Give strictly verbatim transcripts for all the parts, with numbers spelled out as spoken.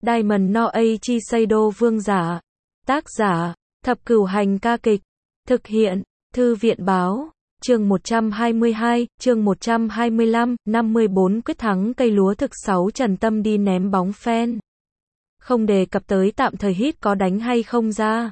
Diamond no Eiichi Seido Vương giả. Tác giả, Thập Cửu Hành ca kịch. Thực hiện, Thư viện báo. Chương một trăm hai mươi hai, chương một trăm hai mươi lăm, năm mươi bốn quyết thắng cây lúa thực sáu Trần Tâm đi ném bóng phen. Không đề cập tới tạm thời hit có đánh hay không ra.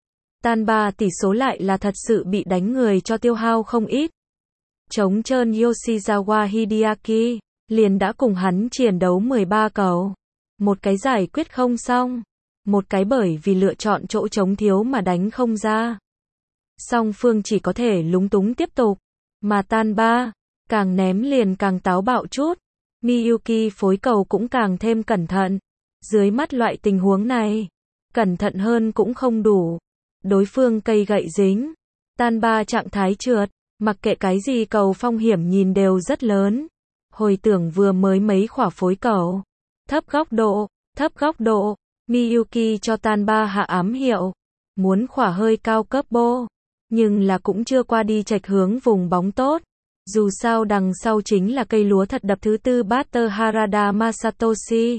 Tan ba tỷ số lại là thật sự bị đánh người cho tiêu hao không ít. Chống trơn Yoshizawa Hideaki, liền đã cùng hắn chiến đấu mười ba cầu. Một cái giải quyết không xong. Một cái bởi vì lựa chọn chỗ trống thiếu mà đánh không ra. Song phương chỉ có thể lúng túng tiếp tục. Mà Tan ba, càng ném liền càng táo bạo chút. Miyuki phối cầu cũng càng thêm cẩn thận. Dưới mắt loại tình huống này, cẩn thận hơn cũng không đủ. Đối phương cây gậy dính. Tan ba trạng thái trượt, mặc kệ cái gì cầu phong hiểm nhìn đều rất lớn. Hồi tưởng vừa mới mấy khỏa phối cầu. Thấp góc độ, thấp góc độ. Miyuki cho Tan ba hạ ám hiệu. Muốn khỏa hơi cao cấp bô. Nhưng là cũng chưa qua đi chệch hướng vùng bóng tốt. Dù sao đằng sau chính là cây lúa thật đập thứ tư batter Harada Masatoshi.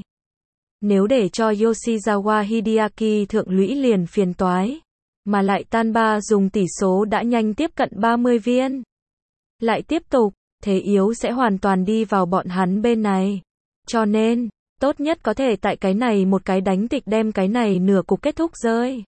Nếu để cho Yoshizawa Hideaki thượng lũy liền phiền toái. Mà lại Tan ba dùng tỷ số đã nhanh tiếp cận ba mươi viên. Lại tiếp tục, thế yếu sẽ hoàn toàn đi vào bọn hắn bên này. Cho nên, tốt nhất có thể tại cái này một cái đánh tịch đem cái này nửa cục kết thúc rơi.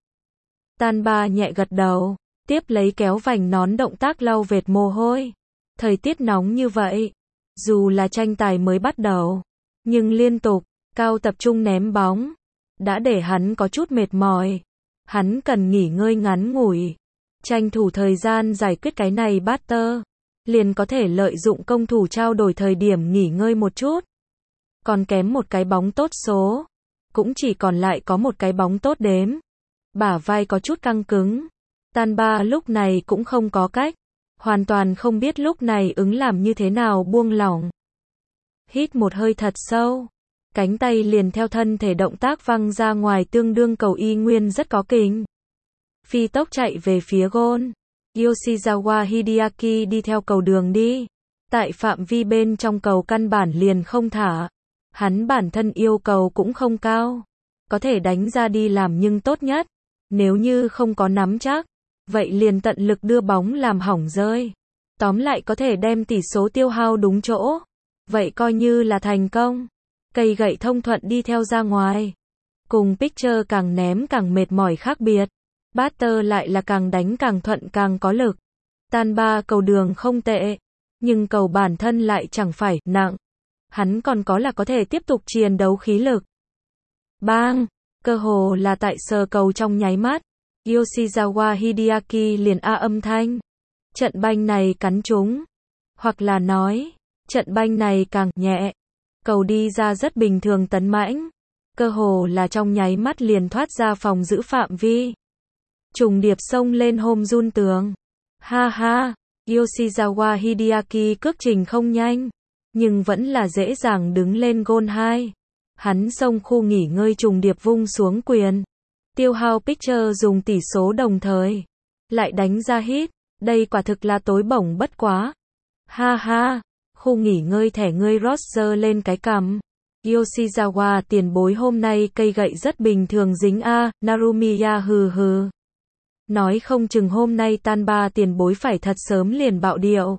Tan ba nhẹ gật đầu, tiếp lấy kéo vành nón động tác lau vệt mồ hôi. Thời tiết nóng như vậy, dù là tranh tài mới bắt đầu, nhưng liên tục, cao tập trung ném bóng, đã để hắn có chút mệt mỏi. Hắn cần nghỉ ngơi ngắn ngủi, tranh thủ thời gian giải quyết cái này batter, liền có thể lợi dụng công thủ trao đổi thời điểm nghỉ ngơi một chút. Còn kém một cái bóng tốt số, cũng chỉ còn lại có một cái bóng tốt đếm. Bả vai có chút căng cứng. Tan ba lúc này cũng không có cách, hoàn toàn không biết lúc này ứng làm như thế nào buông lỏng. Hít một hơi thật sâu, cánh tay liền theo thân thể động tác văng ra ngoài tương đương cầu y nguyên rất có kình. Phi tốc chạy về phía gôn. Yoshizawa Hideaki đi theo cầu đường đi. Tại phạm vi bên trong cầu căn bản liền không thả. Hắn bản thân yêu cầu cũng không cao. Có thể đánh ra đi làm nhưng tốt nhất. Nếu như không có nắm chắc, vậy liền tận lực đưa bóng làm hỏng rơi. Tóm lại có thể đem tỷ số tiêu hao đúng chỗ. Vậy coi như là thành công. Cây gậy thông thuận đi theo ra ngoài. Cùng pitcher càng ném càng mệt mỏi khác biệt. Batter lại là càng đánh càng thuận càng có lực. Tan ba cầu đường không tệ. Nhưng cầu bản thân lại chẳng phải nặng. Hắn còn có là có thể tiếp tục chiến đấu khí lực. Bang! Cơ hồ là tại sờ cầu trong nháy mắt. Yoshizawa Hideaki liền a âm thanh. Trận banh này cắn trúng. Hoặc là nói, trận banh này càng nhẹ. Cầu đi ra rất bình thường tấn mãnh. Cơ hồ là trong nháy mắt liền thoát ra phòng giữ phạm vi. Trùng điệp xông lên home run tường. Ha ha, Yoshizawa Hideaki cước trình không nhanh. Nhưng vẫn là dễ dàng đứng lên gôn hai. Hắn xông khu nghỉ ngơi trùng điệp vung xuống quyền. Tiêu hao pitcher dùng tỷ số đồng thời. Lại đánh ra hit. Đây quả thực là tối bổng bất quá. Ha ha. Khu nghỉ ngơi thẻ ngươi Roger lên cái cằm. Yoshizawa tiền bối hôm nay cây gậy rất bình thường dính a, Narumiya hừ hừ. Nói không chừng hôm nay Tan ba tiền bối phải thật sớm liền bạo điệu.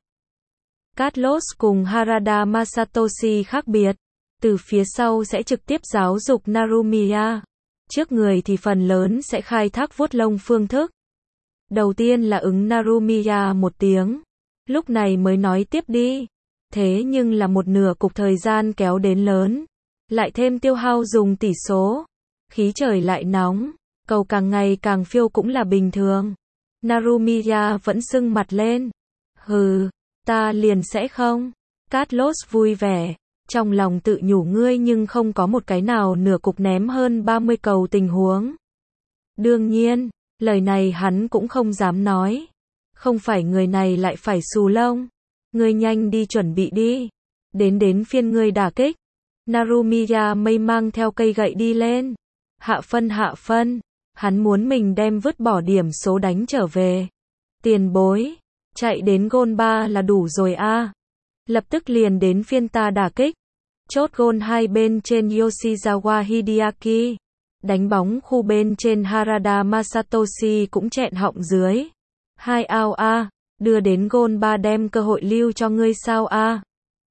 Carlos cùng Harada Masatoshi khác biệt. Từ phía sau sẽ trực tiếp giáo dục Narumiya. Trước người thì phần lớn sẽ khai thác vuốt lông phương thức. Đầu tiên là ứng Narumiya một tiếng. Lúc này mới nói tiếp đi. Thế nhưng là một nửa cục thời gian kéo đến lớn. Lại thêm tiêu hao dùng tỷ số. Khí trời lại nóng. Cầu càng ngày càng phiêu cũng là bình thường. Narumiya vẫn sưng mặt lên. Hừ, ta liền sẽ không. Carlos vui vẻ. Trong lòng tự nhủ ngươi nhưng không có một cái nào nửa cục ném hơn ba mươi cầu tình huống. Đương nhiên, lời này hắn cũng không dám nói. Không phải người này lại phải xù lông. Ngươi nhanh đi chuẩn bị đi. Đến đến phiên ngươi đả kích. Narumiya mây mang theo cây gậy đi lên. Hạ phân hạ phân. Hắn muốn mình đem vứt bỏ điểm số đánh trở về. Tiền bối. Chạy đến gôn ba là đủ rồi a. Lập tức liền đến phiên ta đả kích. Chốt gôn hai bên trên Yoshizawa Hideaki. Đánh bóng khu bên trên Harada Masatoshi cũng chẹn họng dưới. Hai ao a, đưa đến gôn ba đem cơ hội lưu cho ngươi sao a.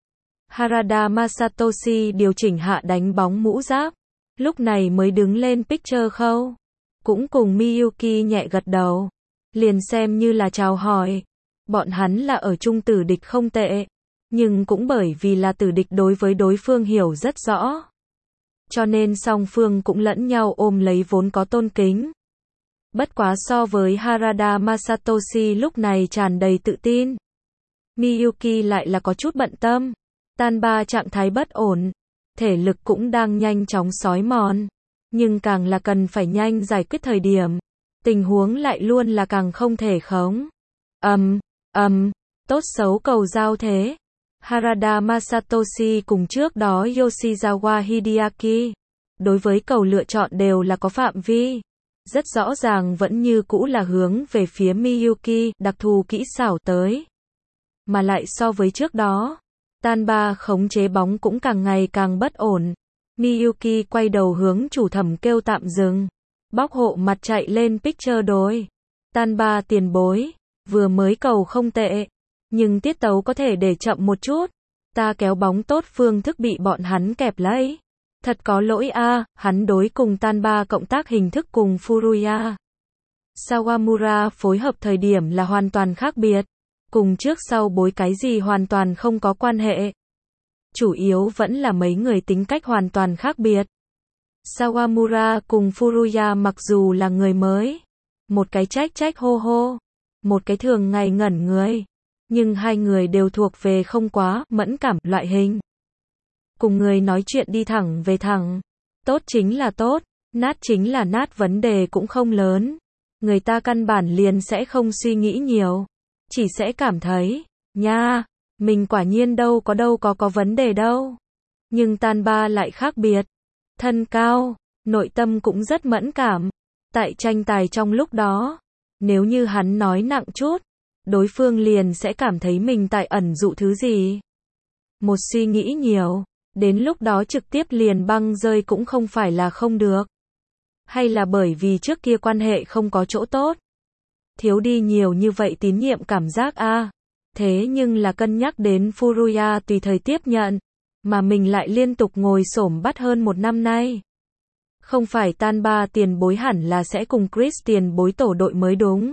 Harada Masatoshi điều chỉnh hạ đánh bóng mũ giáp. Lúc này mới đứng lên picture khâu. Cũng cùng Miyuki nhẹ gật đầu. Liền xem như là chào hỏi. Bọn hắn là ở chung tử địch không tệ. Nhưng cũng bởi vì là tử địch đối với đối phương hiểu rất rõ. Cho nên song phương cũng lẫn nhau ôm lấy vốn có tôn kính. Bất quá so với Harada Masatoshi lúc này tràn đầy tự tin. Miyuki lại là có chút bận tâm. Tanba trạng thái bất ổn. Thể lực cũng đang nhanh chóng xói mòn. Nhưng càng là cần phải nhanh giải quyết thời điểm. Tình huống lại luôn là càng không thể khống. Ầm, ầm, tốt xấu cầu giao thế. Harada Masatoshi cùng trước đó Yoshizawa Hideaki. Đối với cầu lựa chọn đều là có phạm vi. Rất rõ ràng vẫn như cũ là hướng về phía Miyuki, đặc thù kỹ xảo tới. Mà lại so với trước đó, Tanba khống chế bóng cũng càng ngày càng bất ổn. Miyuki quay đầu hướng chủ thẩm kêu tạm dừng. Bóc hộ mặt chạy lên picture đối. Tanba tiền bối, vừa mới cầu không tệ. Nhưng tiết tấu có thể để chậm một chút. Ta kéo bóng tốt phương thức bị bọn hắn kẹp lấy. Thật có lỗi a, à, hắn đối cùng Tanba cộng tác hình thức cùng Furuya Sawamura phối hợp thời điểm là hoàn toàn khác biệt. Cùng trước sau bối cái gì hoàn toàn không có quan hệ. Chủ yếu vẫn là mấy người tính cách hoàn toàn khác biệt. Sawamura cùng Furuya mặc dù là người mới. Một cái trách trách hô hô. Một cái thường ngày ngẩn người. Nhưng hai người đều thuộc về không quá mẫn cảm loại hình. Cùng người nói chuyện đi thẳng về thẳng. Tốt chính là tốt, nát chính là nát, vấn đề cũng không lớn. Người ta căn bản liền sẽ không suy nghĩ nhiều. Chỉ sẽ cảm thấy, nha, mình quả nhiên đâu có đâu có có vấn đề đâu. Nhưng Tanba lại khác biệt. Thân cao, nội tâm cũng rất mẫn cảm. Tại tranh tài trong lúc đó, nếu như hắn nói nặng chút, đối phương liền sẽ cảm thấy mình tại ẩn dụ thứ gì. Một suy nghĩ nhiều, đến lúc đó trực tiếp liền băng rơi cũng không phải là không được. Hay là bởi vì trước kia quan hệ không có chỗ tốt. Thiếu đi nhiều như vậy tín nhiệm cảm giác a. À. Thế nhưng là cân nhắc đến Furuya tùy thời tiếp nhận, mà mình lại liên tục ngồi xổm bắt hơn một năm nay. Không phải Tanba tiền bối hẳn là sẽ cùng Chris tiền bối tổ đội mới đúng.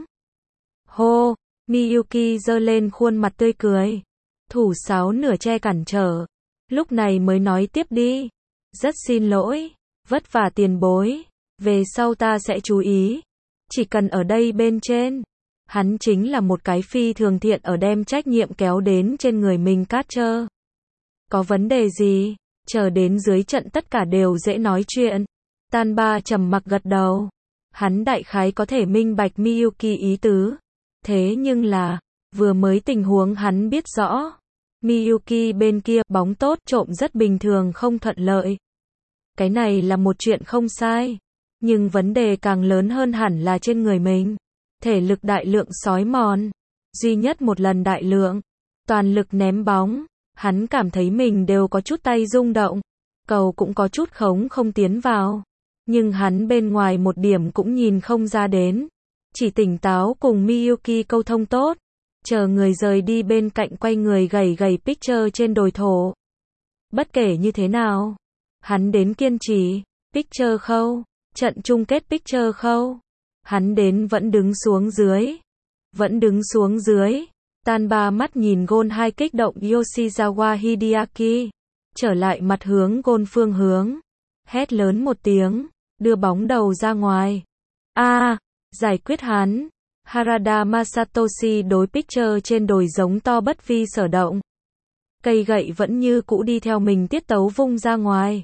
Hô, Miyuki giơ lên khuôn mặt tươi cười. Thủ sáo nửa che cản trở. Lúc này mới nói tiếp đi. Rất xin lỗi, vất vả tiền bối. Về sau ta sẽ chú ý. Chỉ cần ở đây bên trên. Hắn chính là một cái phi thường thiện ở đem trách nhiệm kéo đến trên người mình cát trơ. Có vấn đề gì? Chờ đến dưới trận tất cả đều dễ nói chuyện. Tanba trầm mặc gật đầu. Hắn đại khái có thể minh bạch Miyuki ý tứ. Thế nhưng là, vừa mới tình huống hắn biết rõ. Miyuki bên kia, bóng tốt trộm rất bình thường không thuận lợi. Cái này là một chuyện không sai. Nhưng vấn đề càng lớn hơn hẳn là trên người mình. Thể lực đại lượng xói mòn. Duy nhất một lần đại lượng. Toàn lực ném bóng. Hắn cảm thấy mình đều có chút tay rung động. Cầu cũng có chút khống không tiến vào. Nhưng hắn bên ngoài một điểm cũng nhìn không ra đến. Chỉ tỉnh táo cùng Miyuki câu thông tốt. Chờ người rời đi bên cạnh quay người gầy gầy picture trên đồi thổ. Bất kể như thế nào. Hắn đến kiên trì. Picture khâu. Trận chung kết picture khâu. Hắn đến vẫn đứng xuống dưới. Vẫn đứng xuống dưới. Tanba mắt nhìn gôn hai kích động Yoshizawa Hideaki. Trở lại mặt hướng gôn phương hướng. Hét lớn một tiếng. Đưa bóng đầu ra ngoài. A, à, giải quyết hắn. Harada Masatoshi đối picture trên đồi giống to bất vi sở động. Cây gậy vẫn như cũ đi theo mình tiết tấu vung ra ngoài.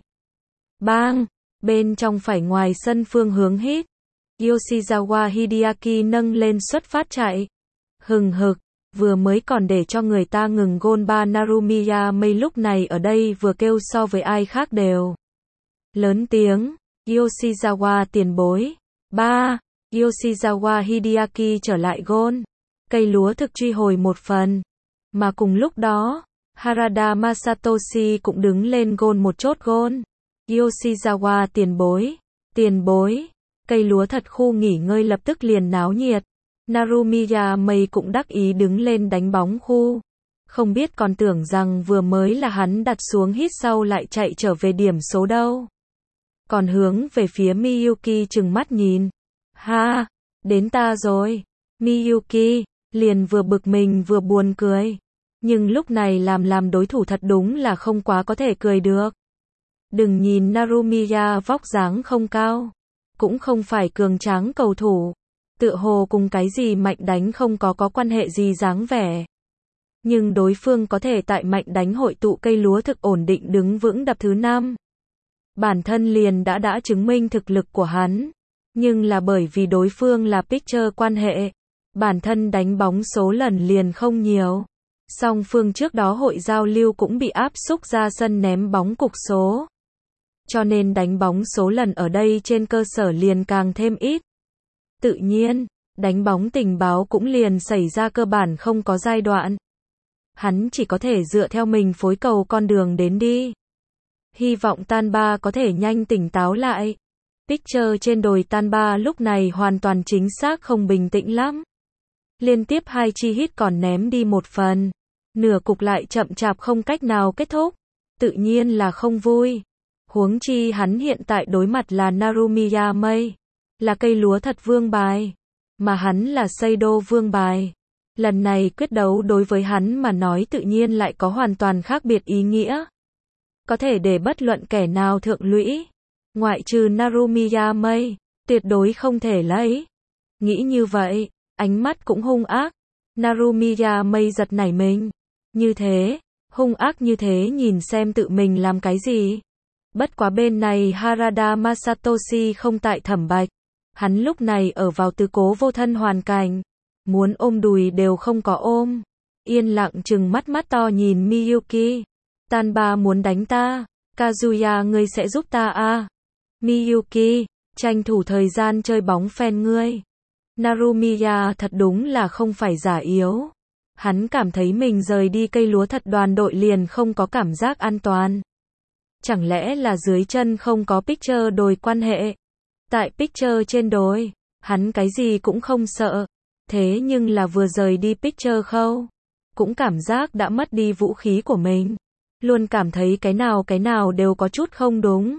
Bang! Bên trong phải ngoài sân phương hướng hít. Yoshizawa Hideaki nâng lên xuất phát chạy. Hừng hực, vừa mới còn để cho người ta ngừng gôn ba Narumiya Mei lúc này ở đây vừa kêu so với ai khác đều. Lớn tiếng, Yoshizawa tiền bối. Ba, Yoshizawa Hideaki trở lại gôn. Cây lúa thực truy hồi một phần. Mà cùng lúc đó, Harada Masatoshi cũng đứng lên gôn một chốt gôn. Yoshizawa tiền bối, tiền bối. Cây lúa thật khu nghỉ ngơi lập tức liền náo nhiệt. Narumiya Mei cũng đắc ý đứng lên đánh bóng khu. Không biết còn tưởng rằng vừa mới là hắn đặt xuống hít sau lại chạy trở về điểm số đâu. Còn hướng về phía Miyuki trừng mắt nhìn. Ha, đến ta rồi. Miyuki, liền vừa bực mình vừa buồn cười. Nhưng lúc này làm làm đối thủ thật đúng là không quá có thể cười được. Đừng nhìn Narumiya vóc dáng không cao. Cũng không phải cường tráng cầu thủ. Tựa hồ cùng cái gì mạnh đánh không có có quan hệ gì dáng vẻ. Nhưng đối phương có thể tại mạnh đánh hội tụ cây lúa thực ổn định đứng vững đập thứ năm. Bản thân liền đã đã chứng minh thực lực của hắn. Nhưng là bởi vì đối phương là pitcher quan hệ. Bản thân đánh bóng số lần liền không nhiều. Song phương trước đó hội giao lưu cũng bị áp xúc ra sân ném bóng cục số. Cho nên đánh bóng số lần ở đây trên cơ sở liền càng thêm ít. Tự nhiên, đánh bóng tình báo cũng liền xảy ra cơ bản không có giai đoạn. Hắn chỉ có thể dựa theo mình phối cầu con đường đến đi. Hy vọng Tanba có thể nhanh tỉnh táo lại. Pitcher trên đồi Tanba lúc này hoàn toàn chính xác không bình tĩnh lắm. Liên tiếp hai chi hit còn ném đi một phần. Nửa cục lại chậm chạp không cách nào kết thúc. Tự nhiên là không vui. Huống chi hắn hiện tại đối mặt là Narumiya Mei. Là cây lúa thật vương bài. Mà hắn là Seido vương bài. Lần này quyết đấu đối với hắn mà nói tự nhiên lại có hoàn toàn khác biệt ý nghĩa. Có thể để bất luận kẻ nào thượng lũy. Ngoại trừ Narumiya Mei. Tuyệt đối không thể lấy. Nghĩ như vậy, ánh mắt cũng hung ác. Narumiya Mei giật nảy mình. Như thế, hung ác như thế nhìn xem tự mình làm cái gì. Bất quá bên này Harada Masatoshi không tại thẩm bạch. Hắn lúc này ở vào tứ cố vô thân hoàn cảnh. Muốn ôm đùi đều không có ôm. Yên lặng chừng mắt mắt to nhìn Miyuki. Tanba muốn đánh ta. Kazuya ngươi sẽ giúp ta à? Miyuki, tranh thủ thời gian chơi bóng phen ngươi. Narumiya thật đúng là không phải giả yếu. Hắn cảm thấy mình rời đi cây lúa thật đoàn đội liền không có cảm giác an toàn. Chẳng lẽ là dưới chân không có pitcher đồi quan hệ? Tại pitcher trên đồi, hắn cái gì cũng không sợ. Thế nhưng là vừa rời đi pitcher khâu, cũng cảm giác đã mất đi vũ khí của mình. Luôn cảm thấy cái nào cái nào đều có chút không đúng.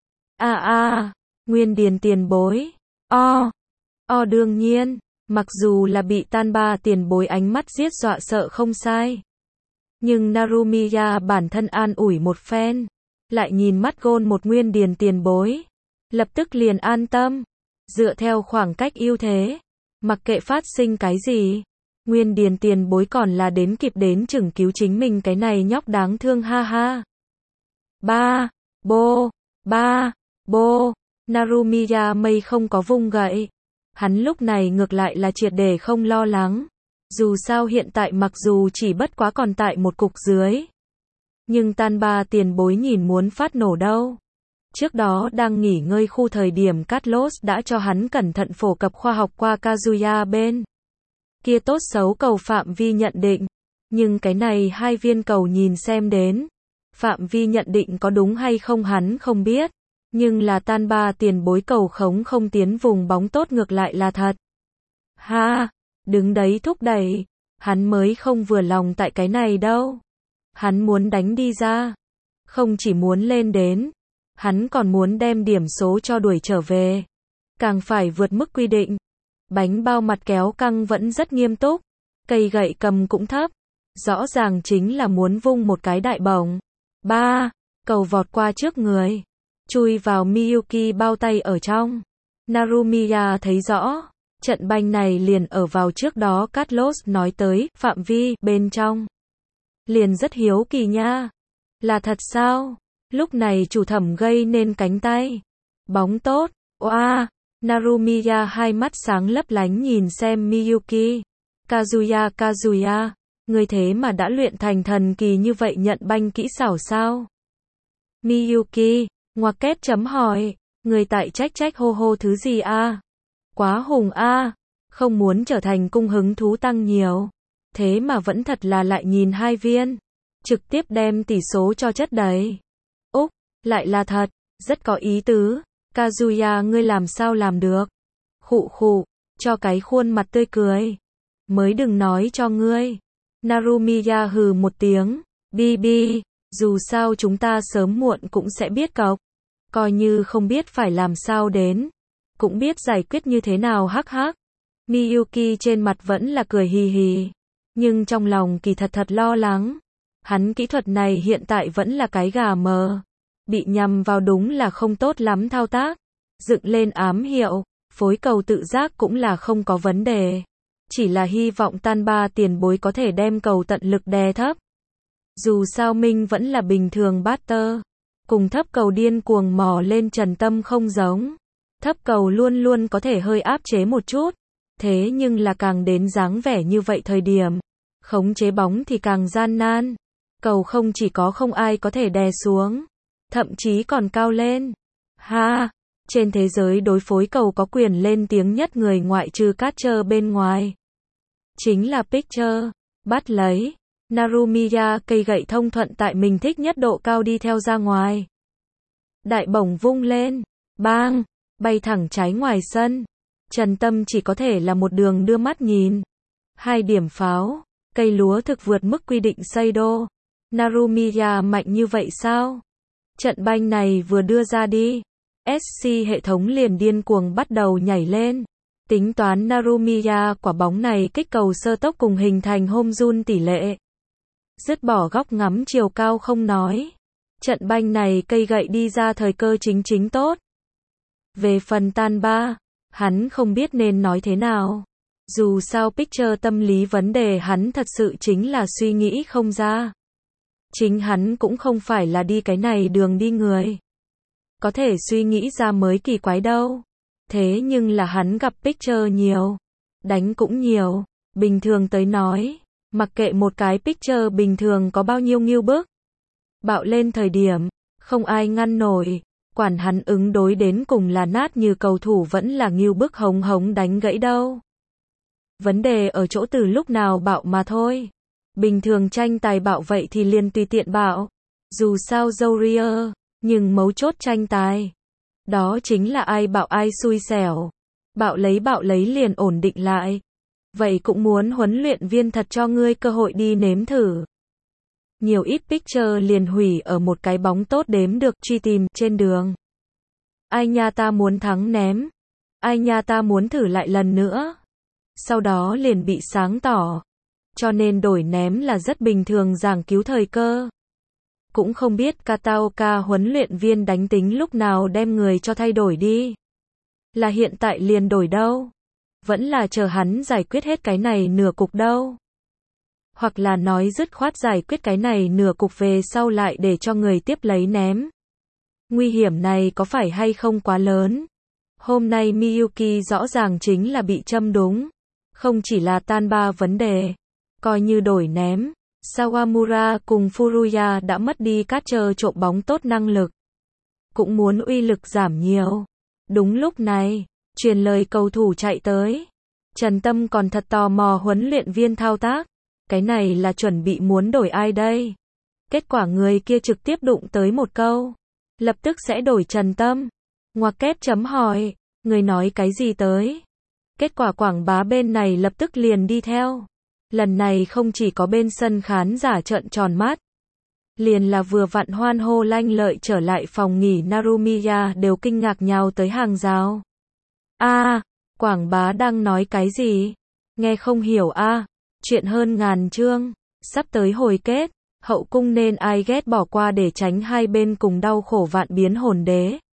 À à, Nguyên Điền tiền bối. O, o đương nhiên, mặc dù là bị Tanba tiền bối ánh mắt giết dọa sợ không sai. Nhưng Narumiya bản thân an ủi một phen. Lại nhìn mắt gôn một Nguyên Điền tiền bối. Lập tức liền an tâm. Dựa theo khoảng cách ưu thế. Mặc kệ phát sinh cái gì. Nguyên Điền tiền bối còn là đến kịp đến chừng cứu chính mình cái này nhóc đáng thương ha ha. Ba, bô, ba, bô. Narumiya Mei không có vung gậy. Hắn lúc này ngược lại là triệt để không lo lắng. Dù sao hiện tại mặc dù chỉ bất quá còn tại một cục dưới. Nhưng Tanba tiền bối nhìn muốn phát nổ đâu. Trước đó đang nghỉ ngơi khu thời điểm Carlos đã cho hắn cẩn thận phổ cập khoa học qua Kazuya bên kia tốt xấu cầu phạm vi nhận định. Nhưng cái này hai viên cầu nhìn xem đến. Phạm vi nhận định có đúng hay không hắn không biết. Nhưng là Tanba tiền bối cầu khống không tiến vùng bóng tốt ngược lại là thật. Ha, đứng đấy thúc đẩy. Hắn mới không vừa lòng tại cái này đâu. Hắn muốn đánh đi ra. Không chỉ muốn lên đến. Hắn còn muốn đem điểm số cho đuổi trở về. Càng phải vượt mức quy định. Bánh bao mặt kéo căng vẫn rất nghiêm túc. Cây gậy cầm cũng thấp. Rõ ràng chính là muốn vung một cái đại bổng. Ba, cầu vọt qua trước người. Chui vào Miyuki bao tay ở trong. Narumiya thấy rõ. Trận banh này liền ở vào trước đó Carlos nói tới, phạm vi, bên trong. Liền rất hiếu kỳ nha. Là thật sao? Lúc này chủ thẩm gây nên cánh tay. Bóng tốt, oa. Narumiya hai mắt sáng lấp lánh nhìn xem Miyuki. Kazuya Kazuya, người thế mà đã luyện thành thần kỳ như vậy nhận banh kỹ xảo sao? Miyuki, ngoặc kép chấm hỏi, người tại trách trách hô hô thứ gì a? Quá hùng a, không muốn trở thành cung hứng thú tăng nhiều. Thế mà vẫn thật là lại nhìn hai viên. trực tiếp đem tỷ số cho chất đầy. Úc, lại là thật, rất có ý tứ. Kazuya ngươi làm sao làm được? Khụ khụ, cho cái khuôn mặt tươi cười. Mới đừng nói cho ngươi. Narumiya hừ một tiếng. Bi bi, dù sao chúng ta sớm muộn cũng sẽ biết cọc. Coi như không biết phải làm sao đến. Cũng biết giải quyết như thế nào hắc hắc. Miyuki trên mặt vẫn là cười hì hì. Nhưng trong lòng kỳ thật thật lo lắng. Hắn kỹ thuật này hiện tại vẫn là cái gà mờ. Bị nhầm vào đúng là không tốt lắm thao tác. Dựng lên ám hiệu, phối cầu tự giác cũng là không có vấn đề. Chỉ là hy vọng tan ba tiền bối có thể đem cầu tận lực đè thấp. Dù sao Minh vẫn là bình thường batter. Cùng thấp cầu điên cuồng mò lên Trần Tâm không giống. Thấp cầu luôn luôn có thể hơi áp chế một chút. Thế nhưng là càng đến dáng vẻ như vậy thời điểm. Khống chế bóng thì càng gian nan. Cầu không chỉ có không ai có thể đè xuống. Thậm chí còn cao lên. Ha! Trên thế giới đối phối cầu có quyền lên tiếng nhất người ngoại trừ catcher bên ngoài. Chính là pitcher. Bắt lấy. Narumiya cây gậy thông thuận tại mình thích nhất độ cao đi theo ra ngoài. Đại bổng vung lên. Bang! Bay thẳng trái ngoài sân. Trần Tâm chỉ có thể là một đường đưa mắt nhìn. Hai điểm pháo. Cây lúa thực vượt mức quy định Seido. Narumiya mạnh như vậy sao? Trận banh này vừa đưa ra đi. ét xê hệ thống liền điên cuồng bắt đầu nhảy lên. Tính toán Narumiya quả bóng này kích cầu sơ tốc cùng hình thành home run tỷ lệ. Dứt bỏ góc ngắm chiều cao không nói. Trận banh này cây gậy đi ra thời cơ chính chính tốt. Về phần tan ba, hắn không biết nên nói thế nào. Dù sao pitcher tâm lý vấn đề hắn thật sự chính là suy nghĩ không ra. Chính hắn cũng không phải là đi cái này đường đi người. Có thể suy nghĩ ra mới kỳ quái đâu. Thế nhưng là hắn gặp pitcher nhiều. Đánh cũng nhiều. Bình thường tới nói. Mặc kệ một cái pitcher bình thường có bao nhiêu nghiêu bức. Bạo lên thời điểm. Không ai ngăn nổi. Quản hắn ứng đối đến cùng là nát như cầu thủ vẫn là nghiêu bức hống hống đánh gãy đâu. Vấn đề ở chỗ từ lúc nào bạo mà thôi. Bình thường tranh tài bạo vậy thì liền tùy tiện bạo. Dù sao Zourier, nhưng mấu chốt tranh tài. Đó chính là ai bạo ai xui xẻo. Bạo lấy bạo lấy liền ổn định lại. Vậy cũng muốn huấn luyện viên thật cho ngươi cơ hội đi nếm thử. Nhiều ít pitcher liền hủy ở một cái bóng tốt đếm được truy tìm trên đường. Ai nha ta muốn thắng ném. Ai nha ta muốn thử lại lần nữa. Sau đó liền bị sáng tỏ. Cho nên đổi ném là rất bình thường giảng cứu thời cơ. Cũng không biết Kataoka huấn luyện viên đánh tính lúc nào đem người cho thay đổi đi. Là hiện tại liền đổi đâu. Vẫn là chờ hắn giải quyết hết cái này nửa cục đâu. Hoặc là nói dứt khoát giải quyết cái này nửa cục về sau lại để cho người tiếp lấy ném. Nguy hiểm này có phải hay không quá lớn. Hôm nay Miyuki rõ ràng chính là bị châm đúng. Không chỉ là tan ba vấn đề. Coi như đổi ném. Sawamura cùng Furuya đã mất đi catcher trộm bóng tốt năng lực. Cũng muốn uy lực giảm nhiều. Đúng lúc này, truyền lời cầu thủ chạy tới. Trần Tâm còn thật tò mò huấn luyện viên thao tác. Cái này là chuẩn bị muốn đổi ai đây? Kết quả người kia trực tiếp đụng tới một câu. Lập tức sẽ đổi Trần Tâm. Ngoặc kép chấm hỏi. Người nói cái gì tới? Kết quả quảng bá bên này lập tức liền đi theo. Lần này không chỉ có bên sân khán giả trợn tròn mắt. Liền là vừa vặn hoan hô lanh lợi trở lại phòng nghỉ Narumiya đều kinh ngạc nhào tới hàng rào. A, à, quảng bá đang nói cái gì? Nghe không hiểu a. À. Chuyện hơn ngàn chương. Sắp tới hồi kết. Hậu cung nên ai ghét bỏ qua để tránh hai bên cùng đau khổ vạn biến hồn đế.